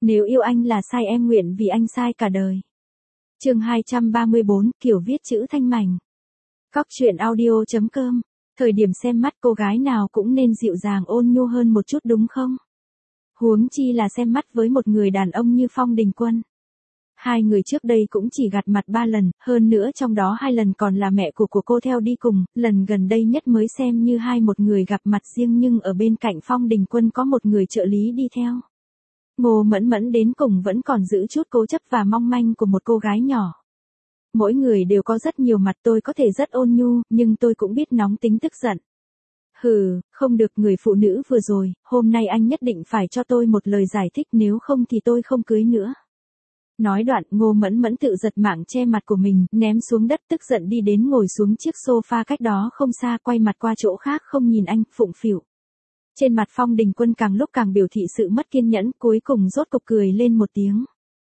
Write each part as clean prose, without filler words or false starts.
Nếu yêu anh là sai em nguyện vì anh sai cả đời. Chương 234, kiểu viết chữ thanh mảnh. Góc truyện audio.com. Thời điểm xem mắt cô gái nào cũng nên dịu dàng ôn nhu hơn một chút đúng không? Huống chi là xem mắt với một người đàn ông như Phong Đình Quân. Hai người trước đây cũng chỉ gặp mặt 3 lần, hơn nữa trong đó 2 lần còn là mẹ của cô theo đi cùng, lần gần đây nhất mới xem như một người gặp mặt riêng nhưng ở bên cạnh Phong Đình Quân có một người trợ lý đi theo. Ngô Mẫn Mẫn đến cùng vẫn còn giữ chút cố chấp và mong manh của một cô gái nhỏ. Mỗi người đều có rất nhiều mặt, tôi có thể rất ôn nhu, nhưng tôi cũng biết nóng tính tức giận. Không được, người phụ nữ vừa rồi, hôm nay anh nhất định phải cho tôi một lời giải thích, nếu không thì tôi không cưới nữa. Nói đoạn, Ngô Mẫn Mẫn tự giật mạng che mặt của mình, ném xuống đất, tức giận đi đến ngồi xuống chiếc sofa cách đó không xa, quay mặt qua chỗ khác không nhìn anh, phụng phịu. Trên mặt Phong Đình Quân càng lúc càng biểu thị sự mất kiên nhẫn, cuối cùng rốt cục cười lên một tiếng.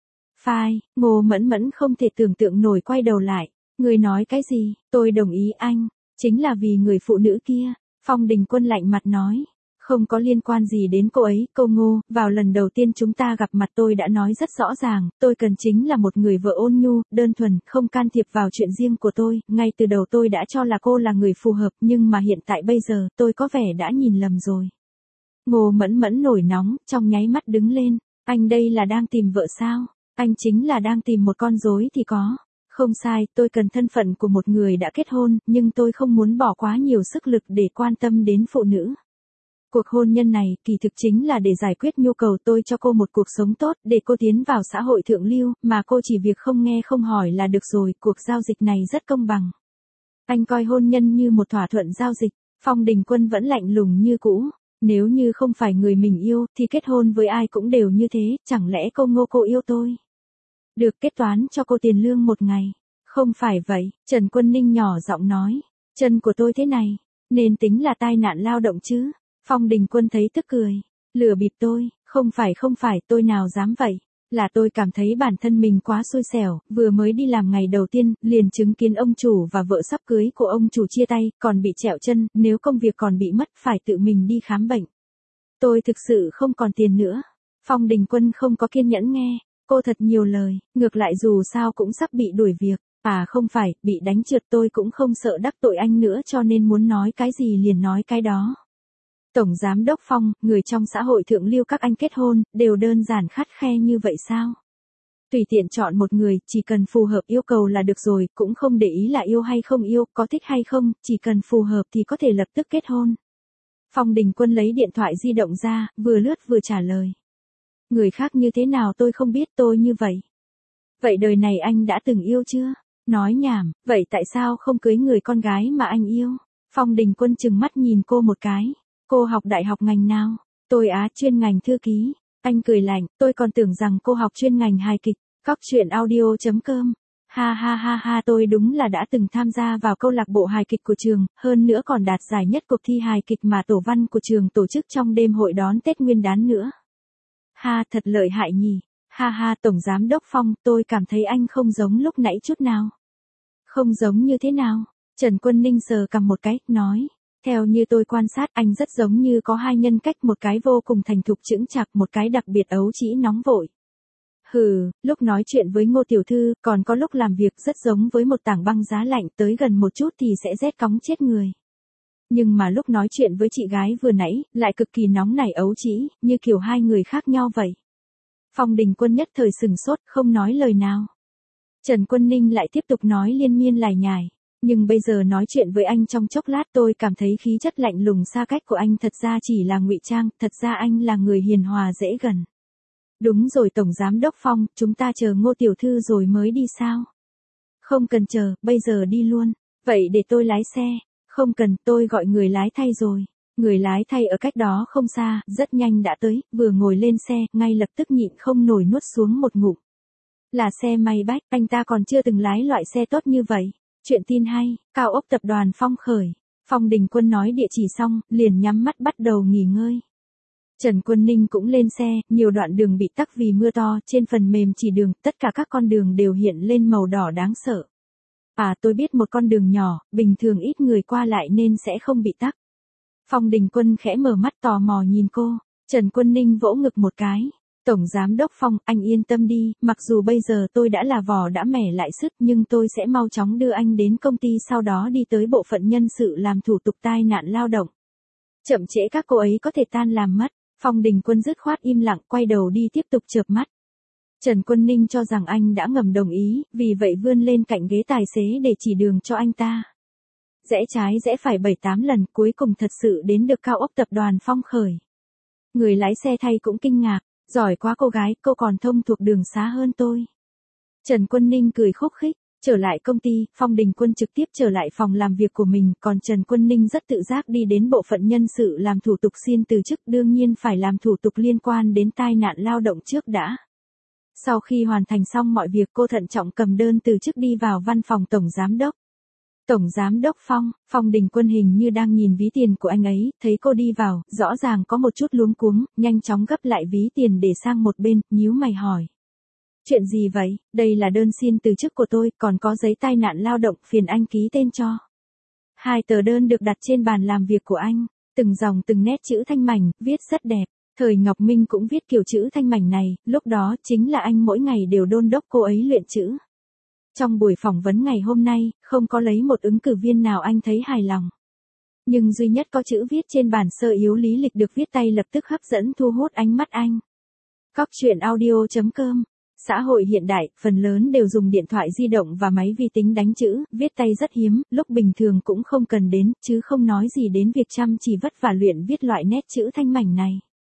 Phai, Ngô Mẫn Mẫn không thể tưởng tượng nổi, quay đầu lại. Người nói cái gì? Tôi đồng ý anh. Chính là vì người phụ nữ kia. Phong Đình Quân lạnh mặt nói. Không có liên quan gì đến cô ấy, cô Ngô, vào lần đầu tiên chúng ta gặp mặt tôi đã nói rất rõ ràng, tôi cần chính là một người vợ ôn nhu, đơn thuần, không can thiệp vào chuyện riêng của tôi, ngay từ đầu tôi đã cho là cô là người phù hợp, nhưng mà hiện tại bây giờ, tôi có vẻ đã nhìn lầm rồi. Ngô Mẫn Mẫn nổi nóng, trong nháy mắt đứng lên, anh đây là đang tìm vợ sao? Anh chính là đang tìm một con rối thì có. Không sai, tôi cần thân phận của một người đã kết hôn, nhưng tôi không muốn bỏ quá nhiều sức lực để quan tâm đến phụ nữ. Cuộc hôn nhân này, kỳ thực chính là để giải quyết nhu cầu tôi cho cô một cuộc sống tốt, để cô tiến vào xã hội thượng lưu, mà cô chỉ việc không nghe không hỏi là được rồi, cuộc giao dịch này rất công bằng. Anh coi hôn nhân như một thỏa thuận giao dịch, Phong Đình Quân vẫn lạnh lùng như cũ. Nếu như không phải người mình yêu, thì kết hôn với ai cũng đều như thế, chẳng lẽ cô Ngô cô yêu tôi? Được, kết toán cho cô tiền lương một ngày. Không phải vậy, Trần Quân Ninh nhỏ giọng nói. Chân của tôi thế này, nên tính là tai nạn lao động chứ. Phong Đình Quân thấy tức cười. Lừa bịp tôi, không phải, tôi nào dám vậy. Là tôi cảm thấy bản thân mình quá xui xẻo, vừa mới đi làm ngày đầu tiên, liền chứng kiến ông chủ và vợ sắp cưới của ông chủ chia tay, còn bị trẹo chân, nếu công việc còn bị mất phải tự mình đi khám bệnh. Tôi thực sự không còn tiền nữa. Phong Đình Quân không có kiên nhẫn nghe, cô thật nhiều lời, ngược lại dù sao cũng sắp bị đuổi việc. Không phải, bị đánh trượt tôi cũng không sợ đắc tội anh nữa cho nên muốn nói cái gì liền nói cái đó. Tổng Giám đốc Phong, người trong xã hội thượng lưu các anh kết hôn, đều đơn giản khắt khe như vậy sao? Tùy tiện chọn một người, chỉ cần phù hợp yêu cầu là được rồi, cũng không để ý là yêu hay không yêu, có thích hay không, chỉ cần phù hợp thì có thể lập tức kết hôn. Phong Đình Quân lấy điện thoại di động ra, vừa lướt vừa trả lời. Người khác như thế nào tôi không biết, tôi như vậy. Vậy đời này anh đã từng yêu chưa? Nói nhảm, vậy tại sao không cưới người con gái mà anh yêu? Phong Đình Quân trừng mắt nhìn cô một cái. Cô học đại học ngành nào? Tôi chuyên ngành thư ký. Anh cười lạnh, tôi còn tưởng rằng cô học chuyên ngành hài kịch. Góc truyện audio.com. Ha, tôi đúng là đã từng tham gia vào câu lạc bộ hài kịch của trường, hơn nữa còn đạt giải nhất cuộc thi hài kịch mà tổ văn của trường tổ chức trong đêm hội đón Tết Nguyên đán nữa. Thật lợi hại nhỉ. Tổng Giám đốc Phong, tôi cảm thấy anh không giống lúc nãy chút nào. Không giống như thế nào? Trần Quân Ninh sờ cằm một cái, nói. Theo như tôi quan sát, anh rất giống như có hai nhân cách, một cái vô cùng thành thục chững chạc, một cái đặc biệt ấu trĩ nóng vội. Lúc nói chuyện với Ngô tiểu thư, còn có lúc làm việc rất giống với một tảng băng giá lạnh, tới gần một chút thì sẽ rét cóng chết người. Nhưng mà lúc nói chuyện với chị gái vừa nãy, lại cực kỳ nóng nảy ấu trĩ, như kiểu hai người khác nhau vậy. Phong Đình Quân nhất thời sừng sốt, không nói lời nào. Trần Quân Ninh lại tiếp tục nói liên miên lải nhải. Nhưng bây giờ nói chuyện với anh trong chốc lát tôi cảm thấy khí chất lạnh lùng xa cách của anh thật ra chỉ là ngụy trang, thật ra anh là người hiền hòa dễ gần. Đúng rồi Tổng Giám đốc Phong, chúng ta chờ Ngô tiểu thư rồi mới đi sao? Không cần chờ, bây giờ đi luôn. Vậy để tôi lái xe. Không cần, tôi gọi người lái thay rồi. Người lái thay ở cách đó không xa, rất nhanh đã tới, vừa ngồi lên xe, ngay lập tức nhịn không nổi nuốt xuống một ngụm. Là xe Maybach, anh ta còn chưa từng lái loại xe tốt như vậy. Chuyện tin hay, cao ốc tập đoàn Phong khởi. Phong Đình Quân nói địa chỉ xong, liền nhắm mắt bắt đầu nghỉ ngơi. Trần Quân Ninh cũng lên xe, nhiều đoạn đường bị tắc vì mưa to, trên phần mềm chỉ đường, tất cả các con đường đều hiện lên màu đỏ đáng sợ. Tôi biết một con đường nhỏ, bình thường ít người qua lại nên sẽ không bị tắc. Phong Đình Quân khẽ mở mắt tò mò nhìn cô, Trần Quân Ninh vỗ ngực một cái. Tổng Giám đốc Phong, anh yên tâm đi, mặc dù bây giờ tôi đã là vỏ đã mẻ lại sức nhưng tôi sẽ mau chóng đưa anh đến công ty sau đó đi tới bộ phận nhân sự làm thủ tục tai nạn lao động. Chậm trễ các cô ấy có thể tan làm mất. Phong Đình Quân dứt khoát im lặng quay đầu đi tiếp tục chợp mắt. Trần Quân Ninh cho rằng anh đã ngầm đồng ý, vì vậy vươn lên cạnh ghế tài xế để chỉ đường cho anh ta. Rẽ trái rẽ phải 7-8 lần cuối cùng thật sự đến được cao ốc tập đoàn Phong Khởi. Người lái xe thay cũng kinh ngạc, giỏi quá cô gái, cô còn thông thuộc đường xá hơn tôi. Trần Quân Ninh cười khúc khích, trở lại công ty, Phong Đình Quân trực tiếp trở lại phòng làm việc của mình, còn Trần Quân Ninh rất tự giác đi đến bộ phận nhân sự làm thủ tục xin từ chức, đương nhiên phải làm thủ tục liên quan đến tai nạn lao động trước đã. Sau khi hoàn thành xong mọi việc cô thận trọng cầm đơn từ chức đi vào văn phòng Tổng Giám đốc. Tổng Giám đốc Phong, Phong Đình Quân hình như đang nhìn ví tiền của anh ấy, thấy cô đi vào, rõ ràng có một chút luống cuống, nhanh chóng gấp lại ví tiền để sang một bên, nhíu mày hỏi. Chuyện gì vậy, đây là đơn xin từ chức của tôi, còn có giấy tai nạn lao động, phiền anh ký tên cho. 2 tờ đơn được đặt trên bàn làm việc của anh, từng dòng từng nét chữ thanh mảnh, viết rất đẹp. Thời Ngọc Minh cũng viết kiểu chữ thanh mảnh này, lúc đó chính là anh mỗi ngày đều đôn đốc cô ấy luyện chữ. Trong buổi phỏng vấn ngày hôm nay, không có lấy một ứng cử viên nào anh thấy hài lòng. Nhưng duy nhất có chữ viết trên bản sơ yếu lý lịch được viết tay lập tức hấp dẫn thu hút ánh mắt anh. Cóc truyện audio.com. Xã hội hiện đại, phần lớn đều dùng điện thoại di động và máy vi tính đánh chữ, viết tay rất hiếm, lúc bình thường cũng không cần đến, chứ không nói gì đến việc chăm chỉ vất vả luyện viết loại nét chữ thanh mảnh này.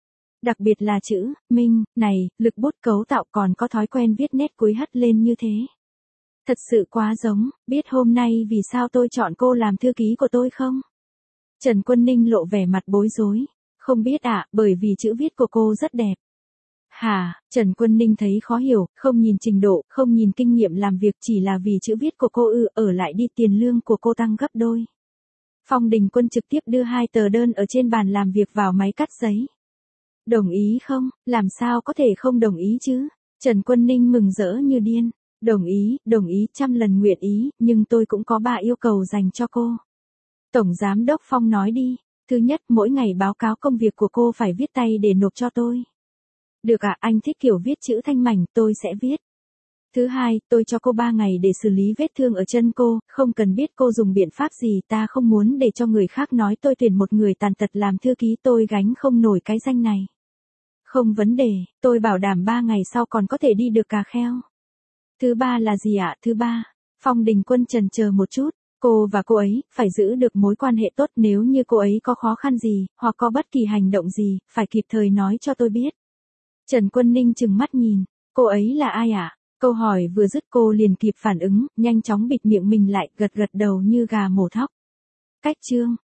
Đặc biệt là chữ, minh, này, lực bút cấu tạo còn có thói quen viết nét cuối hất lên như thế. Thật sự quá giống, biết hôm nay vì sao tôi chọn cô làm thư ký của tôi không? Trần Quân Ninh lộ vẻ mặt bối rối. Không biết ạ, bởi vì chữ viết của cô rất đẹp. Hả, Trần Quân Ninh thấy khó hiểu, không nhìn trình độ, không nhìn kinh nghiệm làm việc, chỉ là vì chữ viết của cô ở lại đi, tiền lương của cô tăng gấp đôi. Phong Đình Quân trực tiếp đưa 2 tờ đơn ở trên bàn làm việc vào máy cắt giấy. Đồng ý không, làm sao có thể không đồng ý chứ? Trần Quân Ninh mừng rỡ như điên. Đồng ý, 100 lần nguyện ý, nhưng tôi cũng có 3 yêu cầu dành cho cô. Tổng Giám đốc Phong nói đi. Thứ nhất, mỗi ngày báo cáo công việc của cô phải viết tay để nộp cho tôi. Được ạ, anh thích kiểu viết chữ thanh mảnh, tôi sẽ viết. Thứ hai, tôi cho cô 3 ngày để xử lý vết thương ở chân cô, không cần biết cô dùng biện pháp gì, ta không muốn để cho người khác nói tôi tuyển một người tàn tật làm thư ký, tôi gánh không nổi cái danh này. Không vấn đề, tôi bảo đảm 3 ngày sau còn có thể đi được cà kheo. Thứ ba là gì ạ? Thứ ba, Phong Đình Quân chần chờ một chút, cô và cô ấy phải giữ được mối quan hệ tốt, nếu như cô ấy có khó khăn gì, hoặc có bất kỳ hành động gì, phải kịp thời nói cho tôi biết. Trần Quân Ninh trừng mắt nhìn, cô ấy là ai ạ? Câu hỏi vừa dứt cô liền kịp phản ứng, nhanh chóng bịt miệng mình lại, gật gật đầu như gà mổ thóc. Cách chương